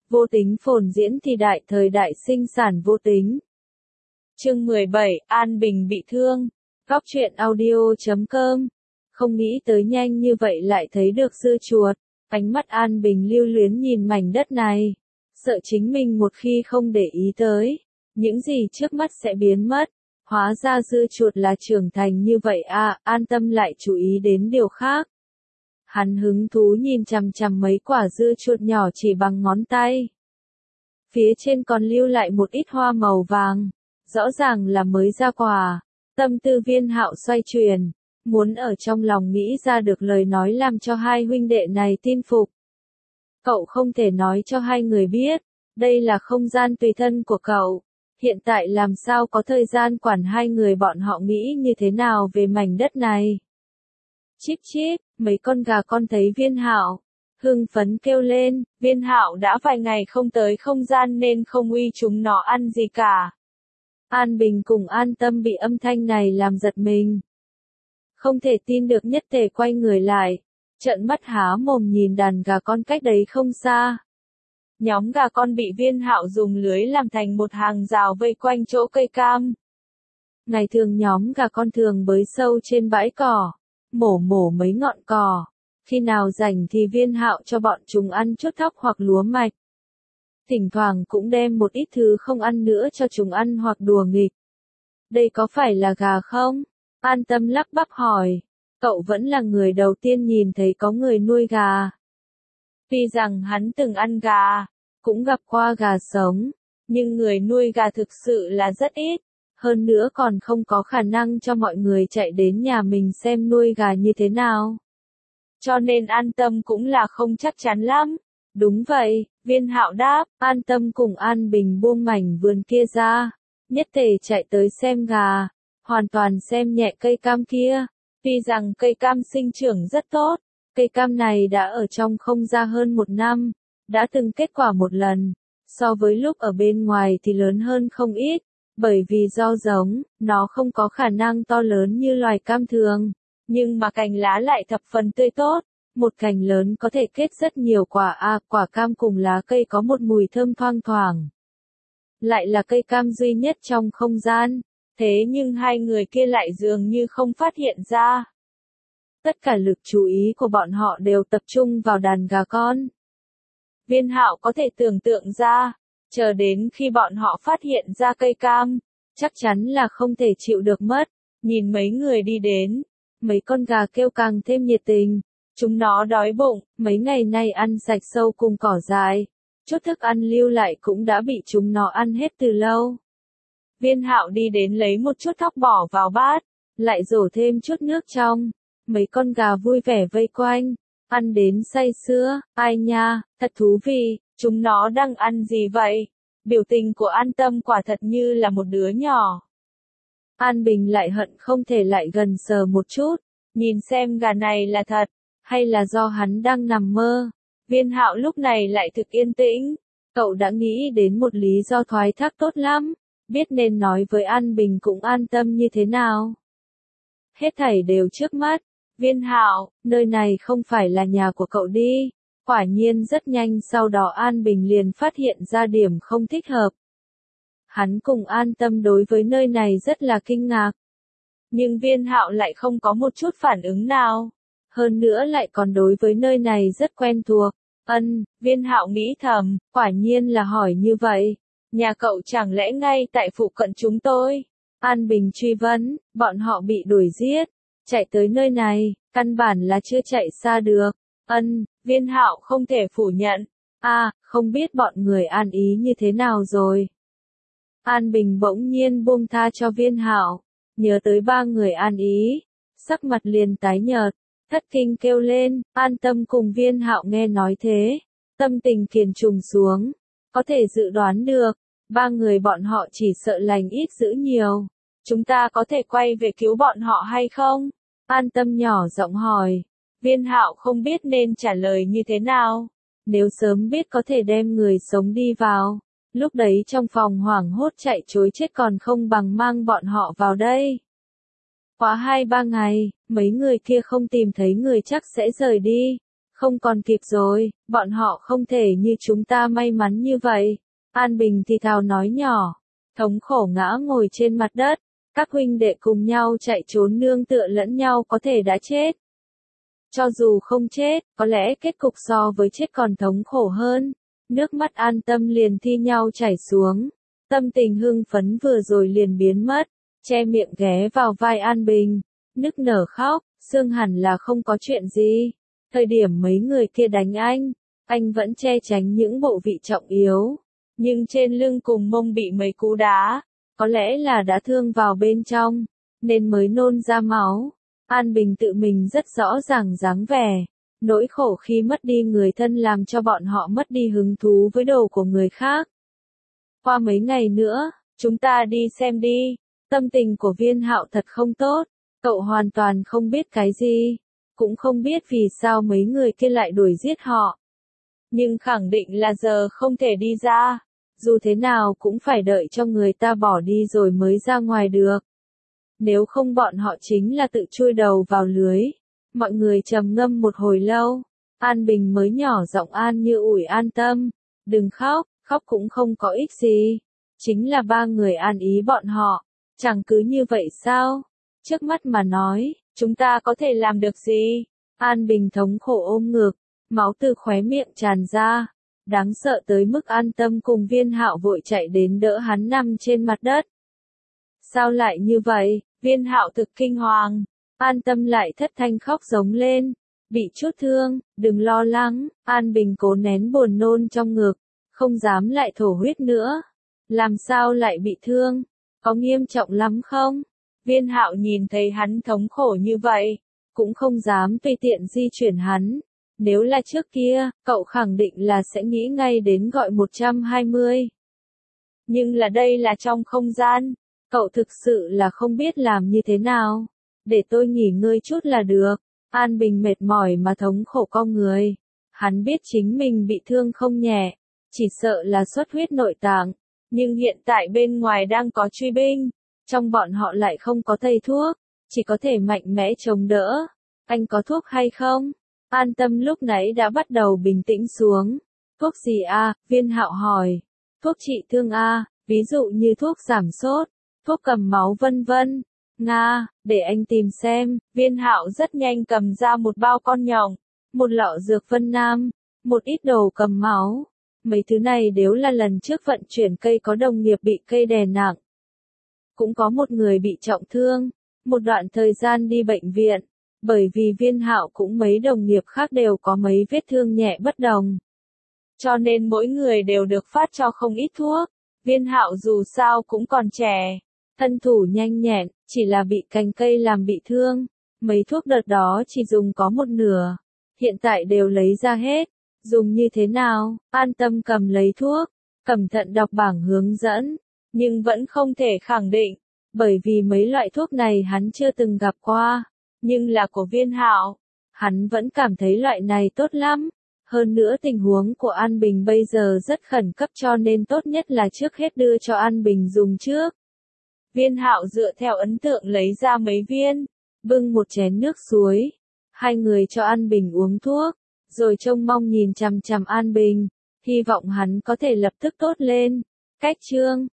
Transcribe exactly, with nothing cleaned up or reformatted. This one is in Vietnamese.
Vô tính phồn diễn thì đại thời đại sinh sản vô tính. Chương mười bảy, An Bình bị thương. Góc truyện audio chấm com. Không nghĩ tới nhanh như vậy lại thấy được dưa chuột. Ánh mắt An Bình lưu luyến nhìn mảnh đất này. Sợ chính mình một khi không để ý tới, những gì trước mắt sẽ biến mất. Hóa ra dưa chuột là trưởng thành như vậy à, An Tâm lại chú ý đến điều khác. Hắn hứng thú nhìn chằm chằm mấy quả dưa chuột nhỏ chỉ bằng ngón tay. Phía trên còn lưu lại một ít hoa màu vàng, rõ ràng là mới ra quả. Tâm tư Viên Hạo xoay chuyển, muốn ở trong lòng nghĩ ra được lời nói làm cho hai huynh đệ này tin phục. Cậu không thể nói cho hai người biết, đây là không gian tùy thân của cậu. Hiện tại làm sao có thời gian quản hai người bọn họ nghĩ như thế nào về mảnh đất này. Chíp chíp, mấy con gà con thấy Viên Hạo, hưng phấn kêu lên, Viên Hạo đã vài ngày không tới không gian nên không uy chúng nó ăn gì cả. An Bình cùng An Tâm bị âm thanh này làm giật mình. Không thể tin được nhất tề quay người lại, trợn mắt há mồm nhìn đàn gà con cách đấy không xa. Nhóm gà con bị Viên Hạo dùng lưới làm thành một hàng rào vây quanh chỗ cây cam. Ngày thường nhóm gà con thường bới sâu trên bãi cỏ, mổ mổ mấy ngọn cỏ. Khi nào rảnh thì Viên Hạo cho bọn chúng ăn chút thóc hoặc lúa mạch. Thỉnh thoảng cũng đem một ít thứ không ăn nữa cho chúng ăn hoặc đùa nghịch. Đây có phải là gà không? An Tâm lắp bắp hỏi. Cậu vẫn là người đầu tiên nhìn thấy có người nuôi gà. Tuy rằng hắn từng ăn gà, cũng gặp qua gà sống, nhưng người nuôi gà thực sự là rất ít. Hơn nữa còn không có khả năng cho mọi người chạy đến nhà mình xem nuôi gà như thế nào. Cho nên An Tâm cũng là không chắc chắn lắm. Đúng vậy, Viên Hạo đáp, An Tâm cùng An Bình buông mảnh vườn kia ra, nhất tề chạy tới xem gà, hoàn toàn xem nhẹ cây cam kia. Tuy rằng cây cam sinh trưởng rất tốt, cây cam này đã ở trong không gian hơn một năm, đã từng kết quả một lần, so với lúc ở bên ngoài thì lớn hơn không ít, bởi vì do giống, nó không có khả năng to lớn như loài cam thường, nhưng mà cành lá lại thập phần tươi tốt. Một cành lớn có thể kết rất nhiều quả a, à, quả cam cùng lá cây có một mùi thơm thoang thoảng. Lại là cây cam duy nhất trong không gian, thế nhưng hai người kia lại dường như không phát hiện ra. Tất cả lực chú ý của bọn họ đều tập trung vào đàn gà con. Viên Hạo có thể tưởng tượng ra, chờ đến khi bọn họ phát hiện ra cây cam, chắc chắn là không thể chịu được mất. Nhìn mấy người đi đến, mấy con gà kêu càng thêm nhiệt tình. Chúng nó đói bụng, mấy ngày nay ăn sạch sâu cùng cỏ dại, chút thức ăn lưu lại cũng đã bị chúng nó ăn hết từ lâu. Viên Hạo đi đến lấy một chút thóc bỏ vào bát, lại đổ thêm chút nước trong. Mấy con gà vui vẻ vây quanh, ăn đến say sưa, ai nha, thật thú vị, chúng nó đang ăn gì vậy? Biểu tình của An Tâm quả thật như là một đứa nhỏ. An Bình lại hận không thể lại gần sờ một chút, nhìn xem gà này là thật, hay là do hắn đang nằm mơ. Viên Hạo lúc này lại thực yên tĩnh, cậu đã nghĩ đến một lý do thoái thác tốt lắm, biết nên nói với An Bình cũng An Tâm như thế nào. Hết thảy đều trước mắt. Viên Hạo, nơi này không phải là nhà của cậu đi. Quả nhiên rất nhanh sau đó An Bình liền phát hiện ra điểm không thích hợp. Hắn cùng An Tâm đối với nơi này rất là kinh ngạc. Nhưng Viên Hạo lại không có một chút phản ứng nào. Hơn nữa lại còn đối với nơi này rất quen thuộc. Ân, Viên Hạo nghĩ thầm, quả nhiên là hỏi như vậy. Nhà cậu chẳng lẽ ngay tại phụ cận chúng tôi? An Bình truy vấn, bọn họ bị đuổi giết. Chạy tới nơi này, căn bản là chưa chạy xa được. Ân, Viên Hạo không thể phủ nhận. À, không biết bọn người An ý như thế nào rồi. An Bình bỗng nhiên buông tha cho Viên Hạo, nhớ tới ba người An ý, sắc mặt liền tái nhợt, thất kinh kêu lên. An Tâm cùng Viên Hạo nghe nói thế, tâm tình kiềm trùng xuống, có thể dự đoán được, ba người bọn họ chỉ sợ lành ít dữ nhiều. Chúng ta có thể quay về cứu bọn họ hay không? An Tâm nhỏ giọng hỏi. Viên Hạo không biết nên trả lời như thế nào. Nếu sớm biết có thể đem người sống đi vào, lúc đấy trong phòng hoảng hốt chạy trối chết còn không bằng mang bọn họ vào đây. Quá hai ba ngày, mấy người kia không tìm thấy người chắc sẽ rời đi. Không còn kịp rồi, bọn họ không thể như chúng ta may mắn như vậy. An Bình thì thào nói nhỏ, thống khổ ngã ngồi trên mặt đất, các huynh đệ cùng nhau chạy trốn nương tựa lẫn nhau có thể đã chết. Cho dù không chết, có lẽ kết cục so với chết còn thống khổ hơn. Nước mắt An Tâm liền thi nhau chảy xuống. Tâm tình hưng phấn vừa rồi liền biến mất, che miệng ghé vào vai An Bình, nức nở khóc, Sương hẳn là không có chuyện gì. Thời điểm mấy người kia đánh anh, anh vẫn che tránh những bộ vị trọng yếu, nhưng trên lưng cùng mông bị mấy cú đá, có lẽ là đã thương vào bên trong, nên mới nôn ra máu. An Bình tự mình rất rõ ràng dáng vẻ, nỗi khổ khi mất đi người thân làm cho bọn họ mất đi hứng thú với đồ của người khác. Qua mấy ngày nữa, chúng ta đi xem đi. Tâm tình của Viên Hạo thật không tốt, cậu hoàn toàn không biết cái gì, cũng không biết vì sao mấy người kia lại đuổi giết họ. Nhưng khẳng định là giờ không thể đi ra, dù thế nào cũng phải đợi cho người ta bỏ đi rồi mới ra ngoài được. Nếu không bọn họ chính là tự chui đầu vào lưới. Mọi người trầm ngâm một hồi lâu, An Bình mới nhỏ giọng an như ủi An Tâm, đừng khóc, khóc cũng không có ích gì. Chính là ba người an ý bọn họ, chẳng cứ như vậy sao? Trước mắt mà nói, chúng ta có thể làm được gì? An Bình thống khổ ôm ngực, máu từ khóe miệng tràn ra, đáng sợ tới mức An Tâm cùng Viên Hạo vội chạy đến đỡ hắn nằm trên mặt đất. Sao lại như vậy? Viên Hạo thực kinh hoàng, An Tâm lại thất thanh khóc giống lên, bị chút thương, đừng lo lắng. An Bình cố nén buồn nôn trong ngực, không dám lại thổ huyết nữa. Làm sao lại bị thương? Có nghiêm trọng lắm không? Viên Hạo nhìn thấy hắn thống khổ như vậy, cũng không dám tùy tiện di chuyển hắn. Nếu là trước kia, cậu khẳng định là sẽ nghĩ ngay đến gọi một trăm hai mươi. Nhưng là đây là trong không gian, cậu thực sự là không biết làm như thế nào. Để tôi nghỉ ngơi chút là được. An Bình mệt mỏi mà thống khổ con người. Hắn biết chính mình bị thương không nhẹ, chỉ sợ là xuất huyết nội tạng. Nhưng hiện tại bên ngoài đang có truy binh, trong bọn họ lại không có thầy thuốc, chỉ có thể mạnh mẽ chống đỡ. Anh có thuốc hay không? An Tâm lúc nãy đã bắt đầu bình tĩnh xuống. Thuốc gì a? Viên Hạo hỏi. Thuốc trị thương a, ví dụ như thuốc giảm sốt, thuốc cầm máu vân vân. Nga, để anh tìm xem. Viên Hạo rất nhanh cầm ra một bao con nhộng, một lọ dược Vân Nam, một ít đồ cầm máu. Mấy thứ này đều là lần trước vận chuyển cây có đồng nghiệp bị cây đè nặng. Cũng có một người bị trọng thương, một đoạn thời gian đi bệnh viện, bởi vì Viên Hạo cũng mấy đồng nghiệp khác đều có mấy vết thương nhẹ bất đồng. Cho nên mỗi người đều được phát cho không ít thuốc. Viên Hạo dù sao cũng còn trẻ, thân thủ nhanh nhẹn, chỉ là bị cành cây làm bị thương. Mấy thuốc đợt đó chỉ dùng có một nửa, hiện tại đều lấy ra hết. Dùng như thế nào? An Tâm cầm lấy thuốc, cẩn thận đọc bảng hướng dẫn, nhưng vẫn không thể khẳng định, bởi vì mấy loại thuốc này hắn chưa từng gặp qua, nhưng là của Viên Hạo, hắn vẫn cảm thấy loại này tốt lắm. Hơn nữa tình huống của An Bình bây giờ rất khẩn cấp cho nên tốt nhất là trước hết đưa cho An Bình dùng trước. Viên Hạo dựa theo ấn tượng lấy ra mấy viên, bưng một chén nước suối, hai người cho An Bình uống thuốc, rồi trông mong nhìn chằm chằm An Bình, hy vọng hắn có thể lập tức tốt lên. Cách chương